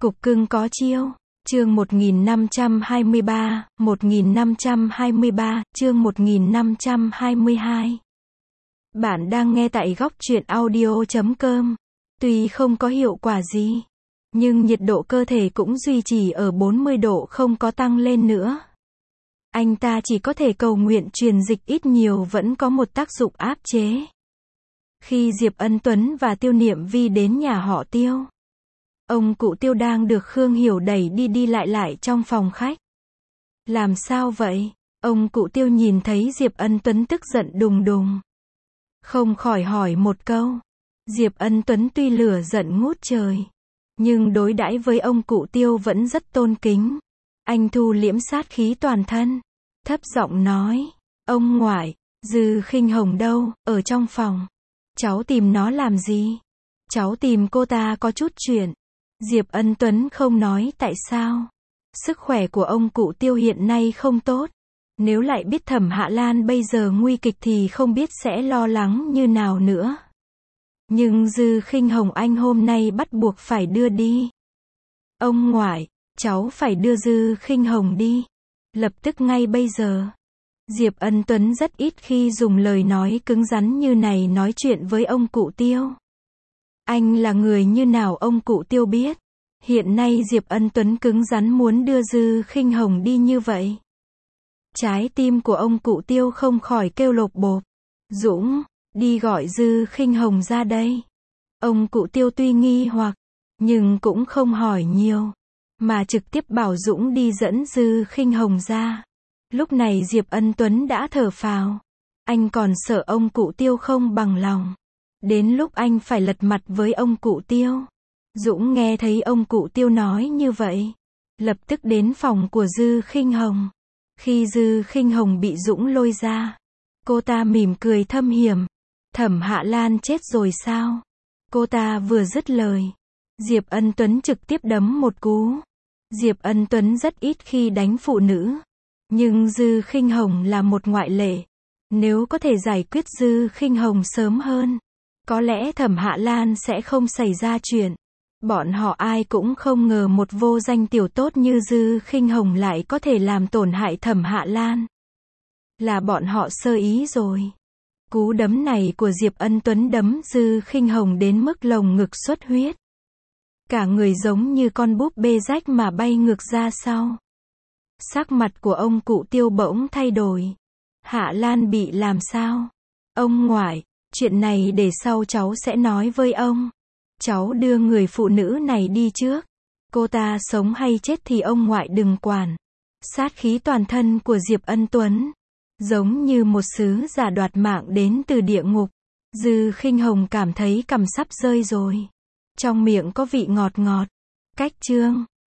Cục cưng có chiêu. Chương 1523, 1523, chương 1522. Bạn đang nghe tại góc truyện audio.com. Tuy không có hiệu quả gì, nhưng nhiệt độ cơ thể cũng duy trì ở 40 độ không có tăng lên nữa. Anh ta chỉ có thể cầu nguyện truyền dịch ít nhiều vẫn có một tác dụng áp chế. Khi Diệp Ân Tuấn và Tiêu Niệm Vi đến nhà họ Tiêu, ông cụ Tiêu đang được Khương Hiểu đẩy đi lại trong phòng khách. Làm sao vậy? Ông cụ Tiêu nhìn thấy Diệp Ân Tuấn tức giận đùng đùng, không khỏi hỏi một câu. Diệp Ân Tuấn tuy lửa giận ngút trời, nhưng đối đãi với ông cụ Tiêu vẫn rất tôn kính. Anh thu liễm sát khí toàn thân, thấp giọng nói, ông ngoại, Dư Khinh Hồng đâu? Ở trong phòng. Cháu tìm nó làm gì? Cháu tìm cô ta có chút chuyện. Diệp Ân Tuấn không nói tại sao. Sức khỏe của ông cụ Tiêu hiện nay không tốt. Nếu lại biết Thẩm Hạ Lan bây giờ nguy kịch thì không biết sẽ lo lắng như nào nữa. Nhưng Dư Khinh Hồng anh hôm nay bắt buộc phải đưa đi. Ông ngoại, cháu phải đưa Dư Khinh Hồng đi. Lập tức ngay bây giờ. Diệp Ân Tuấn rất ít khi dùng lời nói cứng rắn như này nói chuyện với ông cụ Tiêu. Anh là người như nào ông cụ Tiêu biết. Hiện nay Diệp Ân Tuấn cứng rắn muốn đưa Dư Khinh Hồng đi như vậy. Trái tim của ông cụ Tiêu không khỏi kêu lộp bộp. Dũng, đi gọi Dư Khinh Hồng ra đây. Ông cụ Tiêu tuy nghi hoặc, nhưng cũng không hỏi nhiều, mà trực tiếp bảo Dũng đi dẫn Dư Khinh Hồng ra. Lúc này Diệp Ân Tuấn đã thở phào. Anh còn sợ ông cụ Tiêu không bằng lòng. Đến lúc anh phải lật mặt với ông cụ Tiêu. Dũng nghe thấy ông cụ Tiêu nói như vậy, lập tức đến phòng của Dư Khinh Hồng. Khi Dư Khinh Hồng bị Dũng lôi ra, cô ta mỉm cười thâm hiểm. Thẩm Hạ Lan chết rồi sao? Cô ta vừa dứt lời, Diệp Ân Tuấn trực tiếp đấm một cú. Diệp Ân Tuấn rất ít khi đánh phụ nữ, nhưng Dư Khinh Hồng là một ngoại lệ. Nếu có thể giải quyết Dư Khinh Hồng sớm hơn, có lẽ Thẩm Hạ Lan sẽ không xảy ra chuyện. Bọn họ ai cũng không ngờ một vô danh tiểu tốt như Dư Khinh Hồng lại có thể làm tổn hại Thẩm Hạ Lan. Là bọn họ sơ ý rồi. Cú đấm này của Diệp Ân Tuấn đấm Dư Khinh Hồng đến mức lồng ngực xuất huyết. Cả người giống như con búp bê rách mà bay ngược ra sau. Sắc mặt của ông cụ Tiêu bỗng thay đổi. Hạ Lan bị làm sao? Ông ngoại, chuyện này để sau cháu sẽ nói với ông. Cháu đưa người phụ nữ này đi trước. Cô ta sống hay chết thì ông ngoại đừng quản. Sát khí toàn thân của Diệp Ân Tuấn, giống như một sứ giả đoạt mạng đến từ địa ngục. Dư Khinh Hồng cảm thấy cằm sắp rơi rồi. Trong miệng có vị ngọt ngọt. Cách chương